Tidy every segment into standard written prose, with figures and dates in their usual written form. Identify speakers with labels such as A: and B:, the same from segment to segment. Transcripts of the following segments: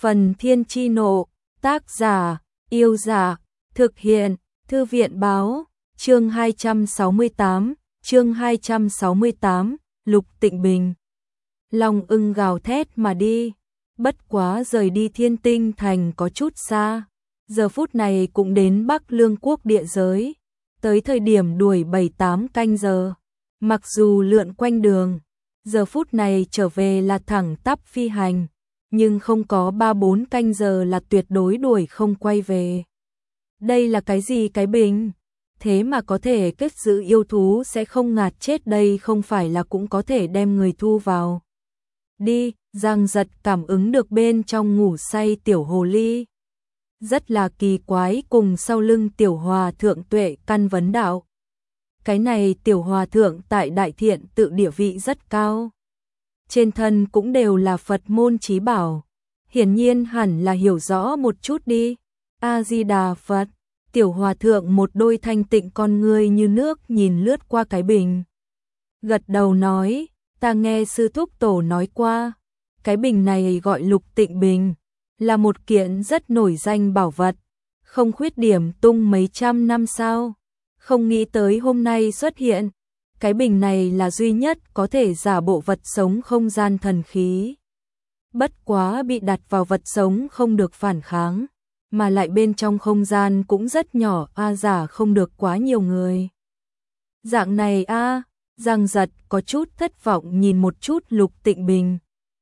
A: Phần Thiên Chi Nộ, tác giả, Yêu Dạ, thực hiện, Thư viện Báo, chương 268, Lục Tịnh Bình. Long ưng gào thét mà đi, bất quá rời đi Thiên Tinh Thành có chút xa, giờ phút này cũng đến Bắc Lương quốc địa giới, tới thời điểm đuổi 7-8 canh giờ, mặc dù lượn quanh đường, giờ phút này trở về là thẳng tắp phi hành, nhưng không có 3-4 canh giờ là tuyệt đối đuổi không quay về. Đây là cái gì cái bình? Thế mà có thể kết giữ yêu thú sẽ không ngạt chết, đây không phải là cũng có thể đem người thu vào. Đi, Giang Giật cảm ứng được bên trong ngủ say tiểu hồ ly. Rất là kỳ quái, cùng sau lưng tiểu hòa thượng Tuệ Căn vấn đạo. Cái này tiểu hòa thượng tại Đại Thiện tự địa vị rất cao. Trên thân cũng đều là Phật môn chí bảo. Hiển nhiên hẳn là hiểu rõ một chút đi. A-di-đà Phật. Tiểu hòa thượng một đôi thanh tịnh con ngươi như nước nhìn lướt qua cái bình. Gật đầu nói, ta nghe sư thúc tổ nói qua. Cái bình này gọi Lục Tịnh Bình, là một kiện rất nổi danh bảo vật, không khuyết điểm tung mấy trăm năm sao. Không nghĩ tới hôm nay xuất hiện. Cái bình này là duy nhất có thể giả bộ vật sống không gian thần khí. Bất quá bị đặt vào vật sống không được phản kháng, mà lại bên trong không gian cũng rất nhỏ, giả không được quá nhiều người. Dạng này Giang Giật có chút thất vọng nhìn một chút Lục Tịnh Bình.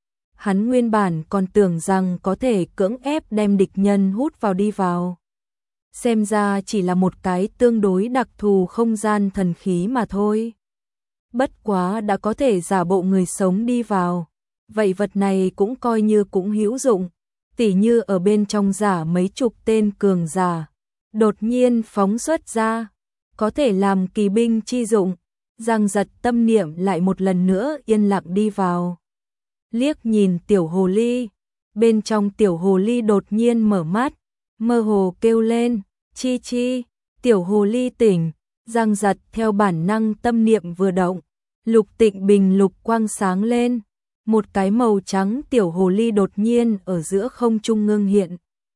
A: Hắn nguyên bản còn tưởng rằng có thể cưỡng ép đem địch nhân hút vào đi vào. Xem ra chỉ là một cái tương đối đặc thù không gian thần khí mà thôi. Bất quá đã có thể giả bộ người sống đi vào, vậy vật này cũng coi như cũng hữu dụng, tỉ như ở bên trong giả mấy chục tên cường giả, đột nhiên phóng xuất ra, có thể làm kỳ binh chi dụng. Giang Giật tâm niệm lại một lần nữa yên lặng đi vào. Liếc nhìn tiểu hồ ly, bên trong tiểu hồ ly đột nhiên mở mắt, mơ hồ kêu lên, chi chi, tiểu hồ ly tỉnh. Giang Giật theo bản năng tâm niệm vừa động, Lục Tịnh Bình lục quang sáng lên, một cái màu trắng tiểu hồ ly đột nhiên ở giữa không trung ngưng hiện,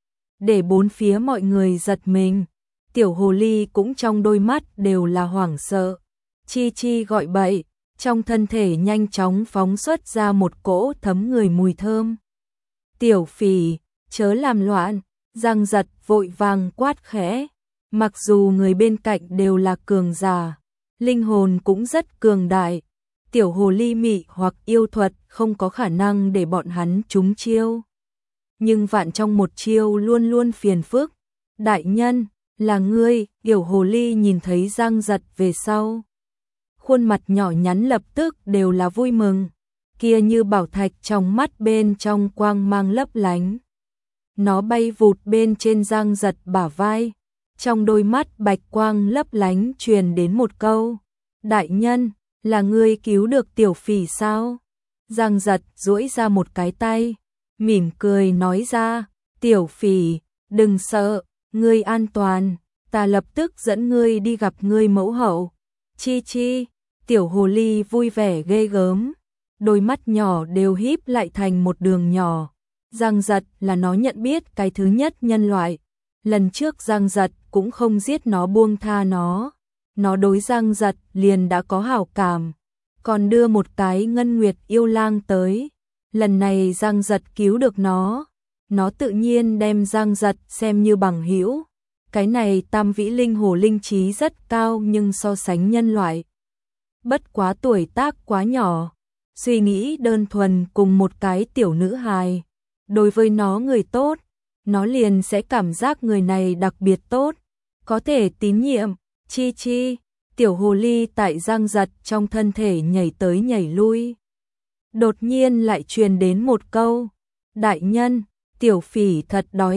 A: để bốn phía mọi người giật mình. Tiểu hồ ly cũng trong đôi mắt đều là hoảng sợ, chi chi gọi bậy, trong thân thể nhanh chóng phóng xuất ra một cỗ thấm người mùi thơm. Tiểu phỉ, chớ làm loạn. Giang Giật vội vàng quát khẽ. Mặc dù người bên cạnh đều là cường giả, linh hồn cũng rất cường đại, tiểu hồ ly mị hoặc yêu thuật không có khả năng để bọn hắn trúng chiêu. Nhưng vạn trong một chiêu luôn luôn phiền phức. Đại nhân, là ngươi. Tiểu hồ ly nhìn thấy Giang Giật về sau, khuôn mặt nhỏ nhắn lập tức đều là vui mừng, kia như bảo thạch trong mắt bên trong quang mang lấp lánh. Nó bay vụt bên trên Giang Giật bả vai, trong đôi mắt bạch quang lấp lánh truyền đến một câu, đại nhân, là ngươi cứu được tiểu phỉ sao? Giang Giật duỗi ra một cái tay, mỉm cười nói ra, tiểu phỉ, đừng sợ, ngươi an toàn, ta lập tức dẫn ngươi đi gặp ngươi mẫu hậu. Chi chi, tiểu hồ ly vui vẻ ghê gớm, đôi mắt nhỏ đều híp lại thành một đường nhỏ. Giang Giật là nó nhận biết cái thứ nhất nhân loại. Lần trước Giang Giật cũng không giết nó buông tha nó. Nó đối Giang Giật liền đã có hảo cảm, còn đưa một cái ngân nguyệt yêu lang tới. Lần này Giang Giật cứu được nó tự nhiên đem Giang Giật xem như bằng hữu. Cái này tam vĩ linh hồ linh trí rất cao, nhưng so sánh nhân loại, bất quá tuổi tác quá nhỏ, suy nghĩ đơn thuần cùng một cái tiểu nữ hài. Đối với nó người tốt, nó liền sẽ cảm giác người này đặc biệt tốt, có thể tín nhiệm. Chi chi, tiểu hồ ly tại Giang Giật trong thân thể nhảy tới nhảy lui. Đột nhiên lại truyền đến một câu, đại nhân, tiểu phỉ thật đói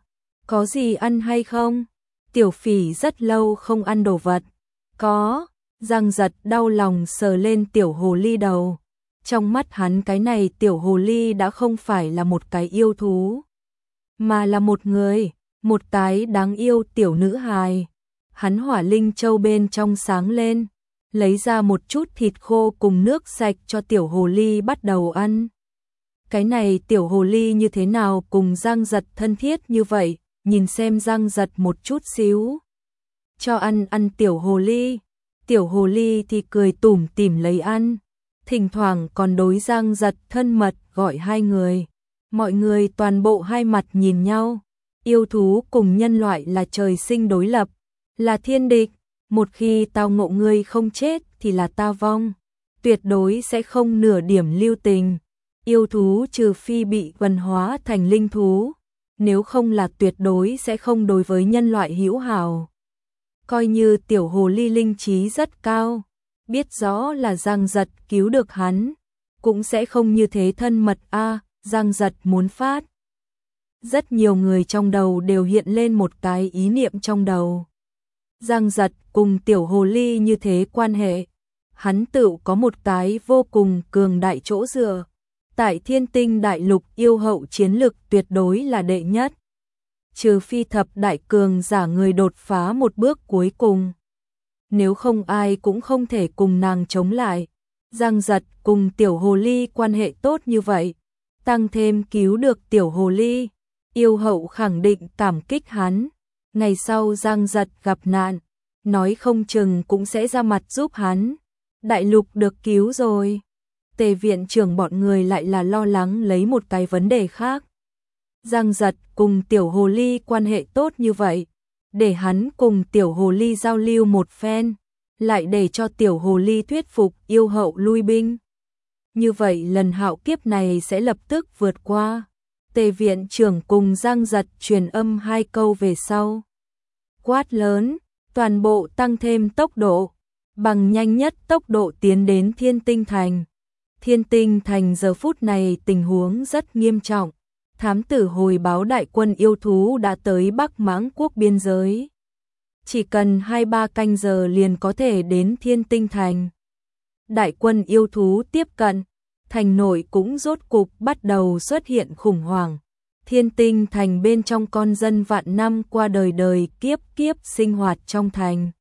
A: có gì ăn hay không? Tiểu phỉ rất lâu không ăn đồ vật. Có. Giang Giật đau lòng sờ lên tiểu hồ ly đầu. Trong mắt hắn cái này tiểu hồ ly đã không phải là một cái yêu thú, mà là một người, một cái đáng yêu tiểu nữ hài. Hắn hỏa linh châu bên trong sáng lên, lấy ra một chút thịt khô cùng nước sạch cho tiểu hồ ly bắt đầu ăn. Cái này tiểu hồ ly như thế nào cùng Giang Giật thân thiết như vậy, nhìn xem Giang Giật một chút xíu. Cho ăn tiểu hồ ly thì cười tủm tỉm lấy ăn, thỉnh thoảng còn đối Giang Giật thân mật gọi hai người. Mọi người toàn bộ hai mặt nhìn nhau, yêu thú cùng nhân loại là trời sinh đối lập, là thiên địch, một khi tao ngộ ngươi không chết thì là ta vong, tuyệt đối sẽ không nửa điểm lưu tình. Yêu thú trừ phi bị vần hóa thành linh thú, nếu không là tuyệt đối sẽ không đối với nhân loại hữu hảo. Coi như tiểu hồ ly linh trí rất cao, biết rõ là Giang Giật cứu được hắn, cũng sẽ không như thế thân mật a. Giang Giật muốn phát. Rất nhiều người trong đầu đều hiện lên một cái ý niệm trong đầu. Giang Giật cùng tiểu hồ ly như thế quan hệ, hắn tự có một cái vô cùng cường đại chỗ dựa. Tại Thiên Tinh Đại Lục yêu hậu chiến lực tuyệt đối là đệ nhất. Trừ phi thập đại cường giả người đột phá một bước cuối cùng. Nếu không ai cũng không thể cùng nàng chống lại. Giang Giật cùng tiểu hồ ly quan hệ tốt như vậy, tăng thêm cứu được tiểu hồ ly, yêu hậu khẳng định cảm kích hắn. Ngày sau Giang Giật gặp nạn, nói không chừng cũng sẽ ra mặt giúp hắn. Đại lục được cứu rồi. Tề viện trưởng bọn người lại là lo lắng lấy một cái vấn đề khác. Giang Giật cùng tiểu hồ ly quan hệ tốt như vậy, để hắn cùng tiểu hồ ly giao lưu một phen, lại để cho tiểu hồ ly thuyết phục yêu hậu lui binh. Như vậy lần hạo kiếp này sẽ lập tức vượt qua. Tề viện trưởng cùng Giang Giật truyền âm hai câu về sau. Quát lớn, toàn bộ tăng thêm tốc độ, bằng nhanh nhất tốc độ tiến đến Thiên Tinh Thành. Thiên Tinh Thành giờ phút này tình huống rất nghiêm trọng. Thám tử hồi báo đại quân yêu thú đã tới Bắc Mãng Quốc biên giới. Chỉ cần 2-3 canh giờ liền có thể đến Thiên Tinh Thành. Đại quân yêu thú tiếp cận, thành nội cũng rốt cục bắt đầu xuất hiện khủng hoảng. Thiên Tinh Thành bên trong con dân vạn năm qua đời đời kiếp kiếp sinh hoạt trong thành.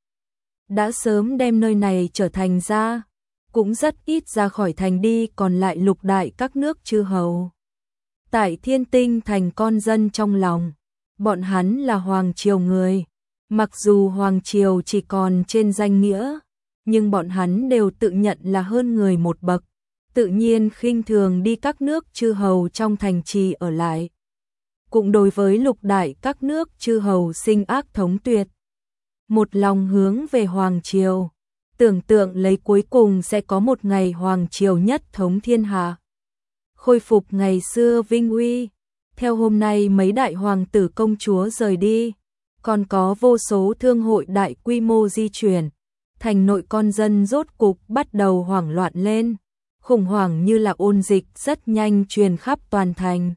A: Đã sớm đem nơi này trở thành ra, cũng rất ít ra khỏi thành đi, còn lại lục đại các nước chư hầu. Tại Thiên Tinh Thành con dân trong lòng, bọn hắn là hoàng triều người. Mặc dù hoàng triều chỉ còn trên danh nghĩa, nhưng bọn hắn đều tự nhận là hơn người một bậc, tự nhiên khinh thường đi các nước chư hầu trong thành trì ở lại. Cũng đối với lục đại các nước chư hầu sinh ác thống tuyệt. Một lòng hướng về hoàng triều, tưởng tượng lấy cuối cùng sẽ có một ngày hoàng triều nhất thống thiên hạ, khôi phục ngày xưa vinh uy. Theo hôm nay mấy đại hoàng tử công chúa rời đi, còn có vô số thương hội đại quy mô di chuyển, thành nội con dân rốt cục bắt đầu hoảng loạn lên, khủng hoảng như là ôn dịch rất nhanh truyền khắp toàn thành.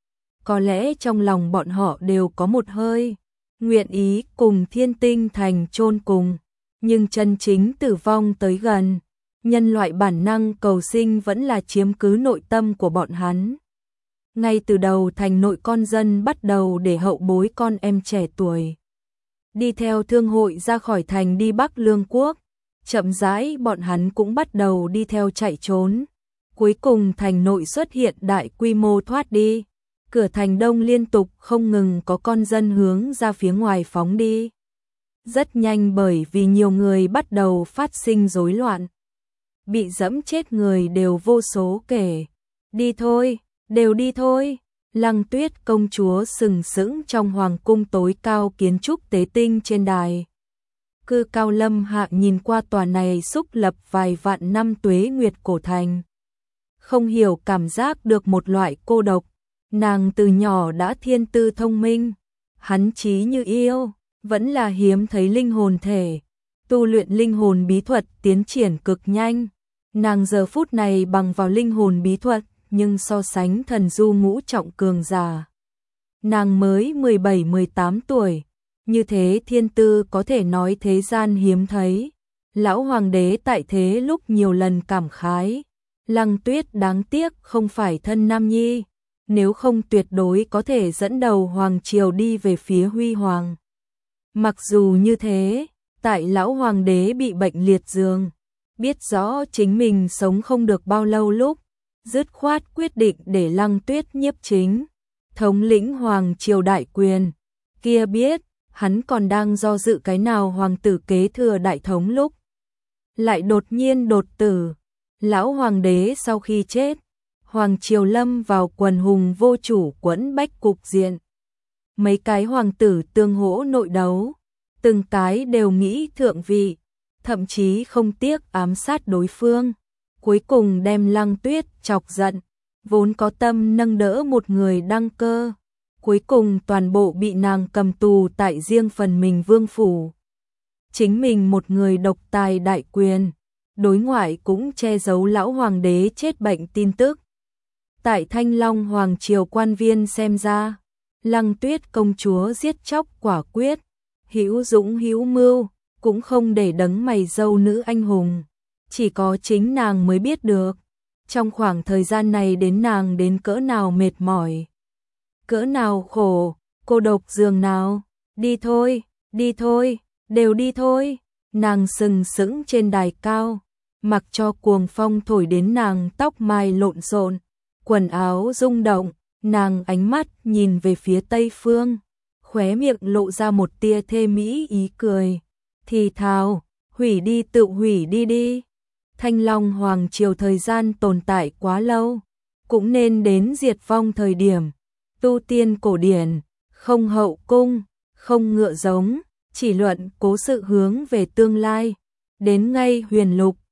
A: Có lẽ trong lòng bọn họ đều có một hơi nguyện ý cùng Thiên Tinh Thành chôn cùng, nhưng chân chính tử vong tới gần, nhân loại bản năng cầu sinh vẫn là chiếm cứ nội tâm của bọn hắn. Ngay từ đầu thành nội con dân bắt đầu để hậu bối con em trẻ tuổi đi theo thương hội ra khỏi thành đi Bắc Lương Quốc, chậm rãi bọn hắn cũng bắt đầu đi theo chạy trốn. Cuối cùng thành nội xuất hiện đại quy mô thoát đi, cửa thành đông liên tục không ngừng có con dân hướng ra phía ngoài phóng đi. Rất nhanh bởi vì nhiều người bắt đầu phát sinh rối loạn, bị dẫm chết người đều vô số kể. Đi thôi, đều đi thôi. Lăng Tuyết công chúa sừng sững trong hoàng cung tối cao kiến trúc tế tinh trên đài. Cư cao lâm hạ nhìn qua tòa này xúc lập vài vạn năm tuế nguyệt cổ thành. Không hiểu cảm giác được một loại cô độc. Nàng từ nhỏ đã thiên tư thông minh, hắn trí như yêu, vẫn là hiếm thấy linh hồn thể. Tu luyện linh hồn bí thuật tiến triển cực nhanh. Nàng giờ phút này bằng vào linh hồn bí thuật, nhưng so sánh thần du ngũ trọng cường giả, nàng mới 17-18 tuổi, như thế thiên tư có thể nói thế gian hiếm thấy. Lão hoàng đế tại thế lúc nhiều lần cảm khái, Lăng Tuyết đáng tiếc không phải thân nam nhi, nếu không tuyệt đối có thể dẫn đầu hoàng triều đi về phía huy hoàng. Mặc dù như thế, tại lão hoàng đế bị bệnh liệt giường, biết rõ chính mình sống không được bao lâu lúc, dứt khoát quyết định để Lăng Tuyết nhiếp chính, thống lĩnh hoàng triều đại quyền. Kia biết, hắn còn đang do dự cái nào hoàng tử kế thừa đại thống lúc lại đột nhiên đột tử. Lão hoàng đế sau khi chết, hoàng triều lâm vào quần hùng vô chủ quẫn bách cục diện. Mấy cái hoàng tử tương hỗ nội đấu, từng cái đều nghĩ thượng vị, thậm chí không tiếc ám sát đối phương. Cuối cùng đem Lăng Tuyết chọc giận, vốn có tâm nâng đỡ một người đăng cơ. Cuối cùng toàn bộ bị nàng cầm tù tại riêng phần mình vương phủ. Chính mình một người độc tài đại quyền, đối ngoại cũng che giấu lão hoàng đế chết bệnh tin tức. Tại Thanh Long hoàng triều quan viên xem ra, Lăng Tuyết công chúa giết chóc quả quyết, hữu dũng hữu mưu, cũng không để đấng mày râu nữ anh hùng. Chỉ có chính nàng mới biết được, trong khoảng thời gian này đến nàng đến cỡ nào mệt mỏi, cỡ nào khổ, cô độc giường nào. Đi thôi, đều đi thôi. Nàng sừng sững trên đài cao, mặc cho cuồng phong thổi đến nàng tóc mai lộn xộn, quần áo rung động, nàng ánh mắt nhìn về phía tây phương, khóe miệng lộ ra một tia thê mỹ ý cười, thì thào, hủy đi tự hủy đi đi. Thanh Long hoàng triều thời gian tồn tại quá lâu, cũng nên đến diệt vong thời điểm. Tu tiên cổ điển, không hậu cung, không ngựa giống, chỉ luận cố sự hướng về tương lai. Đến ngay huyền lục,